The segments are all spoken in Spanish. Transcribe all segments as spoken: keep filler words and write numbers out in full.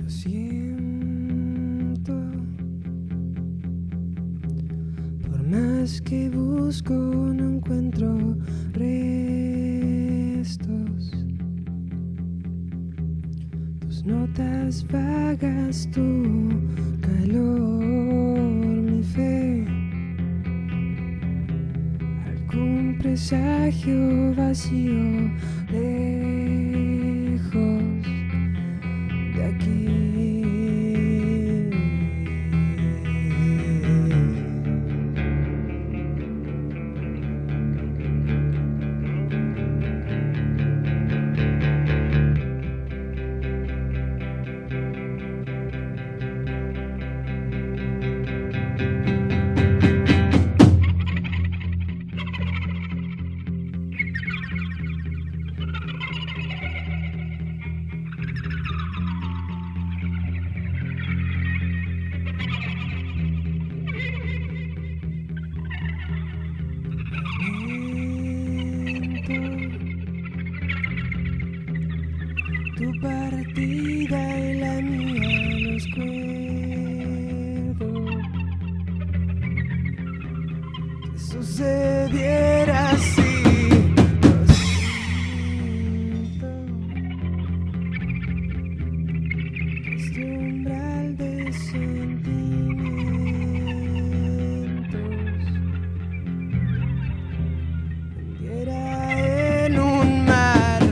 siento. Por más que busco no encuentro restos. Tus notas vagas, tu calor, mi fe. Algún presagio vacío lejos de aquí. Tu partida y la mía los cuerdos. Que sucediera así. Lo siento. Que este umbral de sentimientos hundiera en un mar.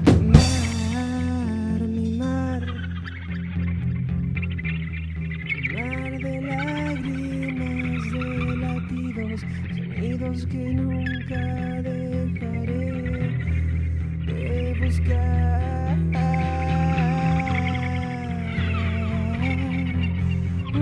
Sonidos que nunca dejaré de buscar. Mm,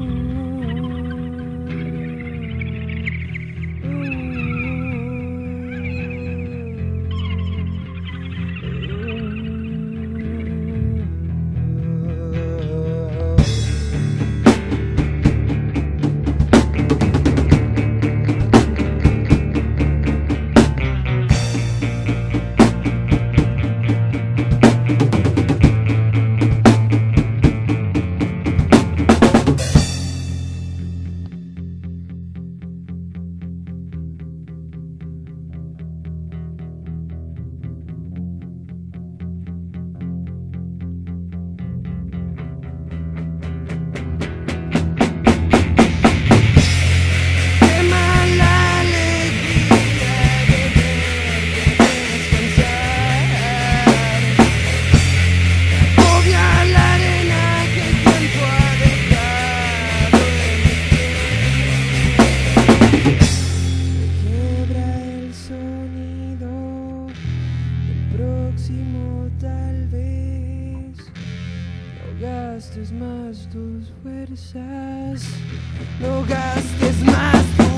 tal vez no gastes más tus fuerzas, no gastes más tus